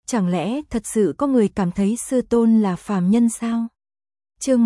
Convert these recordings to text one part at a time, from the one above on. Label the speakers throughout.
Speaker 1: Chẳng lẽ thật sự có người cảm thấy sư tôn là phàm nhân sao? Chương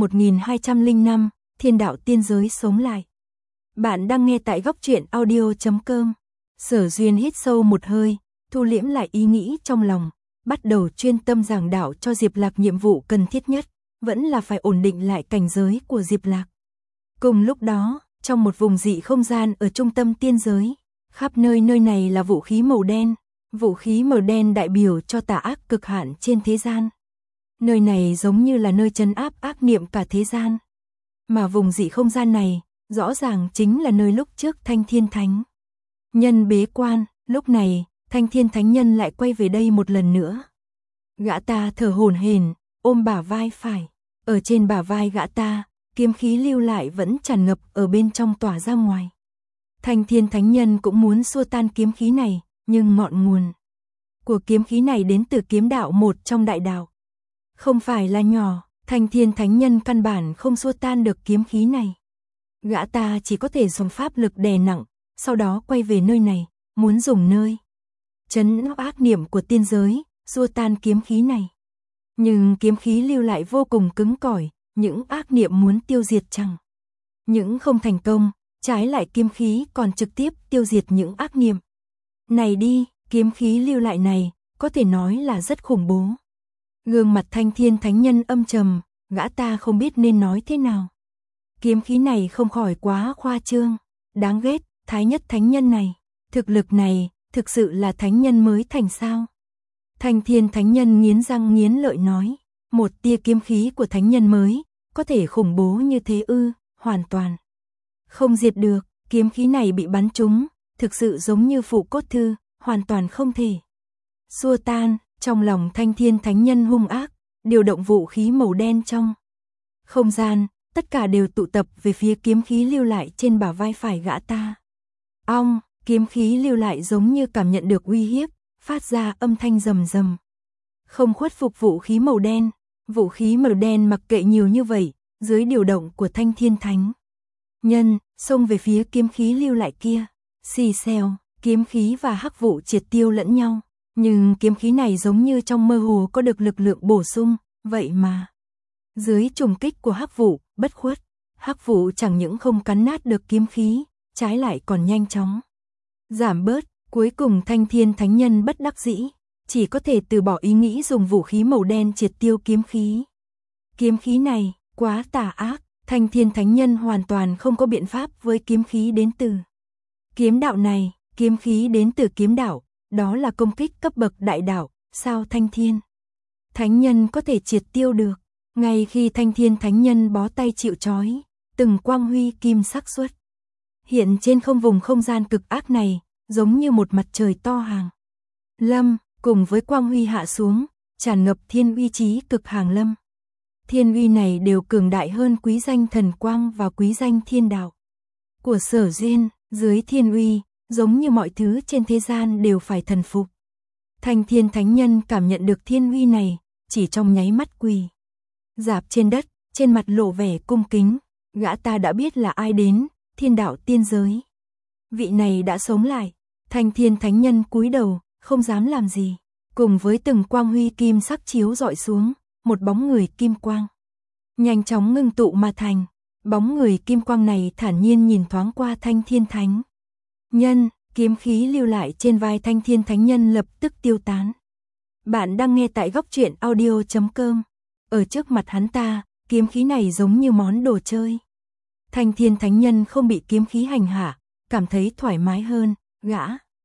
Speaker 1: 1205, Thiên đạo tiên giới sống lại. Bạn đang nghe tại góc truyện audio.com. Sở Duyên hít sâu một hơi, thu liễm lại ý nghĩ trong lòng, bắt đầu chuyên tâm giảng đạo cho Diệp Lạc. Nhiệm vụ cần thiết nhất vẫn là phải ổn định lại cảnh giới của Diệp Lạc. Cùng lúc đó, trong một vùng dị không gian ở trung tâm tiên giới, khắp nơi này là vũ khí màu đen. Vũ khí màu đen đại biểu cho tà ác cực hạn trên thế gian. Nơi này giống như là nơi trấn áp ác niệm cả thế gian. Mà vùng dị không gian này, rõ ràng chính là nơi lúc trước Thanh Thiên Thánh Nhân bế quan. Lúc này, Thanh Thiên Thánh Nhân lại quay về đây một lần nữa. Gã ta thở hổn hển, ôm bả vai phải. Ở trên bả vai gã ta, kiếm khí lưu lại vẫn tràn ngập ở bên trong tỏa ra ngoài. Thanh Thiên Thánh Nhân cũng muốn xua tan kiếm khí này, nhưng ngọn nguồn của kiếm khí này đến từ kiếm đạo một trong đại đạo. Không phải là nhỏ, Thanh Thiên Thánh Nhân căn bản không xua tan được kiếm khí này. Gã ta chỉ có thể dùng pháp lực đè nặng, sau đó quay về nơi này, muốn dùng nơi trấn áp ác niệm của tiên giới, xua tan kiếm khí này. Nhưng kiếm khí lưu lại vô cùng cứng cỏi, những ác niệm muốn tiêu diệt chẳng những không thành công, trái lại kiếm khí còn trực tiếp tiêu diệt những ác niệm này đi. Kiếm khí lưu lại này, có thể nói là rất khủng bố. Gương mặt Thanh Thiên Thánh Nhân âm trầm, gã ta không biết nên nói thế nào. Kiếm khí này không khỏi quá khoa trương, đáng ghét. Thái Nhất Thánh Nhân này, thực lực này, thực sự là Thánh Nhân mới thành sao? Thanh Thiên Thánh Nhân nghiến răng nghiến lợi nói, một tia kiếm khí của Thánh Nhân mới, có thể khủng bố như thế ư? Hoàn toàn không diệt được. Kiếm khí này bị bắn trúng, thực sự giống như phụ cốt thư, hoàn toàn không thể xua tan. Trong lòng Thanh Thiên Thánh Nhân hung ác, điều động vũ khí màu đen trong không gian, tất cả đều tụ tập về phía kiếm khí lưu lại trên bả vai phải gã ta. Ong, kiếm khí lưu lại giống như cảm nhận được uy hiếp, phát ra âm thanh rầm rầm. Không khuất phục vũ khí màu đen. Vũ khí màu đen mặc kệ nhiều như vậy, dưới điều động của Thanh Thiên Thánh Nhân, xông về phía kiếm khí lưu lại kia. Xì xèo, kiếm khí và hắc vụ triệt tiêu lẫn nhau. Nhưng kiếm khí này giống như trong mơ hồ có được lực lượng bổ sung, vậy mà dưới trùng kích của hắc vụ, bất khuất, hắc vụ chẳng những không cắn nát được kiếm khí, trái lại còn nhanh chóng giảm bớt. Cuối cùng Thanh Thiên Thánh Nhân bất đắc dĩ, chỉ có thể từ bỏ ý nghĩ dùng vũ khí màu đen triệt tiêu kiếm khí. Kiếm khí này, quá tà ác, Thanh Thiên Thánh Nhân hoàn toàn không có biện pháp với kiếm khí đến từ kiếm đạo này. Kiếm khí đến từ kiếm đạo, đó là công kích cấp bậc đại đạo, sao Thanh Thiên Thánh Nhân có thể triệt tiêu được? Ngay khi Thanh Thiên Thánh Nhân bó tay chịu trói, từng quang huy kim sắc xuất hiện trên không vùng không gian cực ác này, giống như một mặt trời to hàng lâm, cùng với quang huy hạ xuống, tràn ngập thiên uy chí cực hàng lâm. Thiên uy này đều cường đại hơn quý danh thần quang và quý danh thiên đạo của Sở Duyên. Dưới thiên uy, giống như mọi thứ trên thế gian đều phải thần phục. Thanh Thiên Thánh Nhân cảm nhận được thiên uy này, chỉ trong nháy mắt quỳ rạp trên đất, trên mặt lộ vẻ cung kính. Gã ta đã biết là ai đến, thiên đạo tiên giới. Vị này đã sống lại. Thanh Thiên Thánh Nhân cúi đầu, không dám làm gì. Cùng với từng quang huy kim sắc chiếu rọi xuống, một bóng người kim quang nhanh chóng ngưng tụ mà thành. Bóng người kim quang này thản nhiên nhìn thoáng qua Thanh Thiên Thánh Nhân, kiếm khí lưu lại trên vai Thanh Thiên Thánh Nhân lập tức tiêu tán. Bạn đang nghe tại góc truyện audio.com. Ở trước mặt hắn ta, kiếm khí này giống như món đồ chơi. Thanh Thiên Thánh Nhân không bị kiếm khí hành hạ, cảm thấy thoải mái hơn. Gã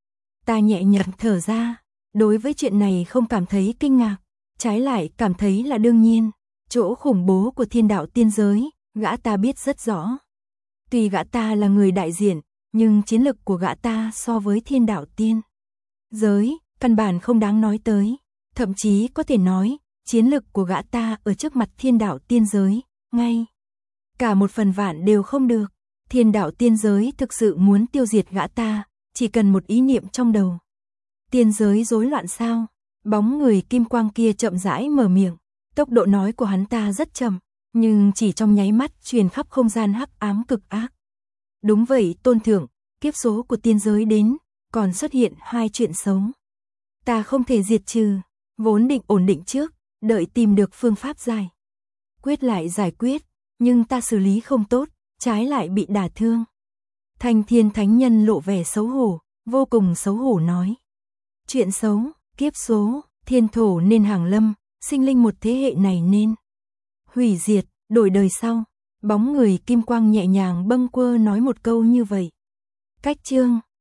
Speaker 1: ta nhẹ nhàng thở ra, đối với chuyện này không cảm thấy kinh ngạc, trái lại cảm thấy là đương nhiên. Chỗ khủng bố của thiên đạo tiên giới, gã ta biết rất rõ. Tuy gã ta là người đại diện, nhưng chiến lực của gã ta so với thiên đạo tiên giới, căn bản không đáng nói tới. Thậm chí có thể nói, chiến lực của gã ta ở trước mặt thiên đạo tiên giới, ngay cả một phần vạn đều không được. Thiên đạo tiên giới thực sự muốn tiêu diệt gã ta, chỉ cần một ý niệm trong đầu. Tiên giới rối loạn sao? Bóng người kim quang kia chậm rãi mở miệng. Tốc độ nói của hắn ta rất chậm, nhưng chỉ trong nháy mắt truyền khắp không gian hắc ám cực ác. Đúng vậy tôn thượng, kiếp số của tiên giới đến, còn xuất hiện hai chuyện xấu. Ta không thể diệt trừ. Vốn định ổn định trước, đợi tìm được phương pháp giải quyết lại giải quyết, nhưng ta xử lý không tốt, trái lại bị đả thương. Thanh Thiên Thánh Nhân lộ vẻ xấu hổ, vô cùng xấu hổ nói. Chuyện xấu, kiếp số, thiên thổ nên hàng lâm, sinh linh một thế hệ này nên hủy diệt, đổi đời sau. Bóng người kim quang nhẹ nhàng bâng quơ nói một câu như vậy. Cách chương